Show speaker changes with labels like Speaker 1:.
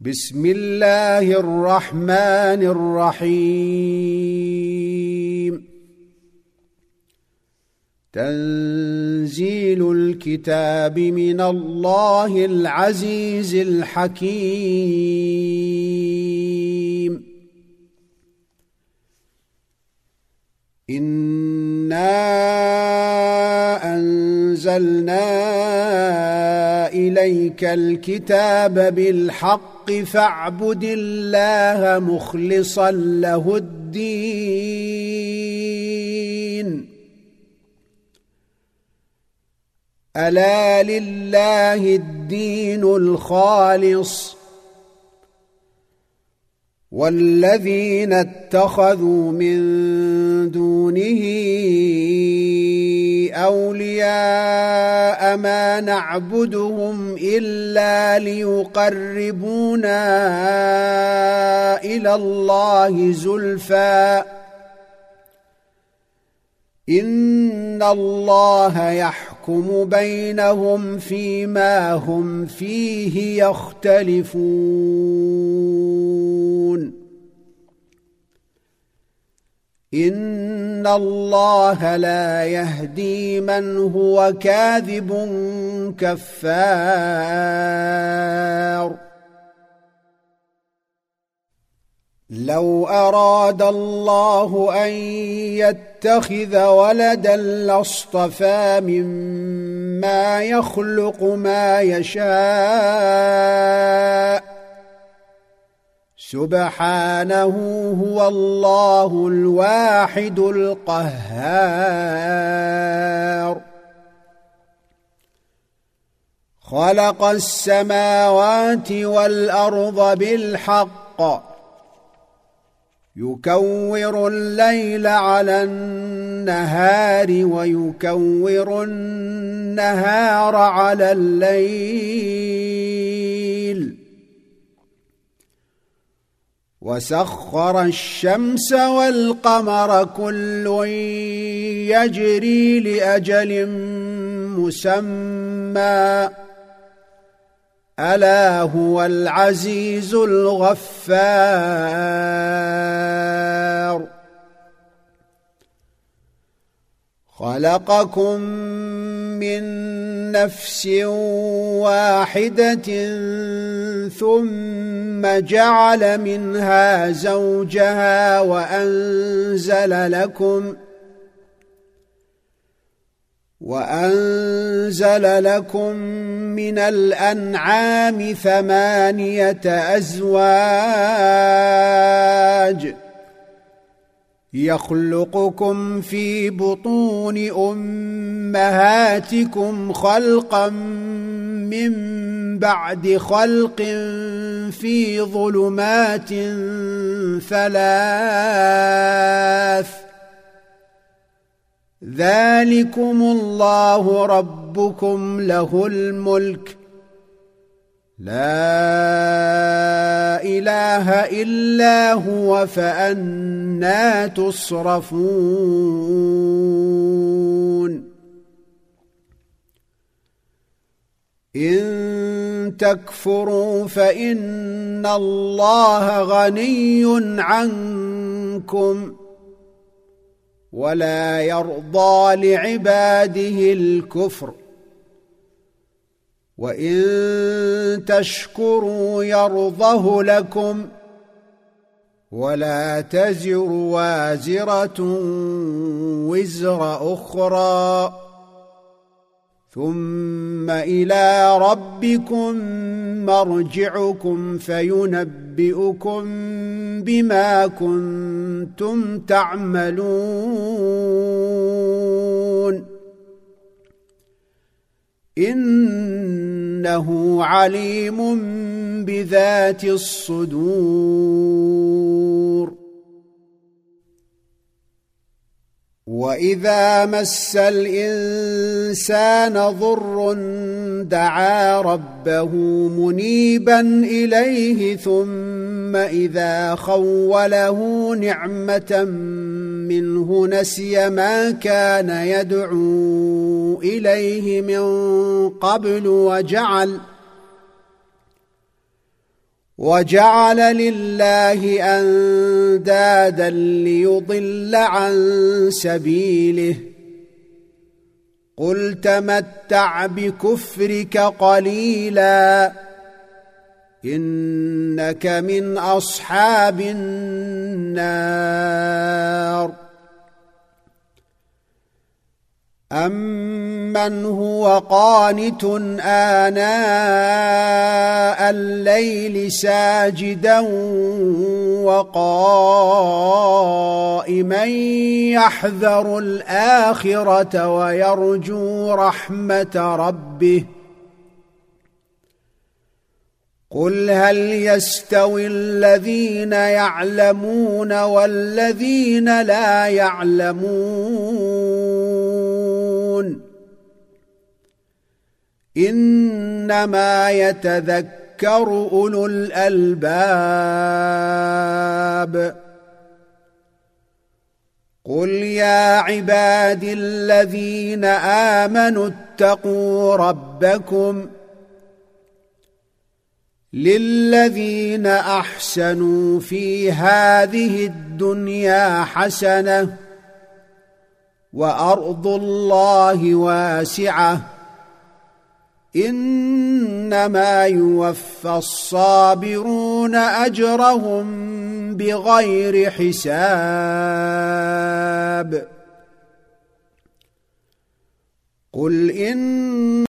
Speaker 1: بسم الله الرحمن الرحيم. تنزيل الكتاب من الله العزيز الحكيم. إنا أنزلنا إليك الكتاب بالحق فاعبد الله مخلصا له الدين. ألا لله الدين الخالص والذين اتخذوا من دونه أولياء ما نعبدهم إلا ليقربونا إلى الله زلفى إن الله يحكم بينهم فيما هم فيه يختلفون. إن الله لا يهدي من هو كاذب كفار. لو أراد الله أن يتخذ ولدا لاصطفى مما يخلق ما يشاء سبحانه هو الله الواحد القهار. خلق السماوات والأرض بالحق يكور الليل على النهار ويكور النهار على الليل وسخر الشمس والقمر كل يجري لأجل مسمى ألا هو العزيز الغفار. خلقكم من نفس واحدة ثم جعل منها زوجها وأنزل لكم من الأنعام 8 أزواج يخلقكم في بطون أمهاتكم خلقا من بعد خلق في ظلمات 3 ذلكم الله ربكم له الملك لا إله إلا هو فأنى تصرفون. إن تكفروا فإن الله غني عنكم ولا يرضى لعباده الكفر وإن تشكروا يرضه لكم ولا تزر وازرة وزر أخرى ثم إلى ربكم مرجعكم فينبئكم بما كنتم تعملون إنه عليم بذات الصدور. وإذا مس الإنسان ضر دعا ربه منيبا إليه ثم إذا خوله نعمة منه نسي ما كان يدعو إليه من قبل وجعل لله أندادا ليضل عن سبيله قل تمتع بكفرك قليلا إنك من أصحاب النار أمن هو قانت آناء الليل ساجدا وقائما يحذر الآخرة ويرجو رحمة ربه قل هل يستوي الذين يعلمون والذين لا يعلمون إنما يتذكر أولو الألباب قل يا عبادي الذين آمنوا اتقوا ربكم للذين أحسنوا في هذه الدنيا حسنة وأرض الله واسعة إنما يوفى الصابرون أجرهم بغير حساب قل إن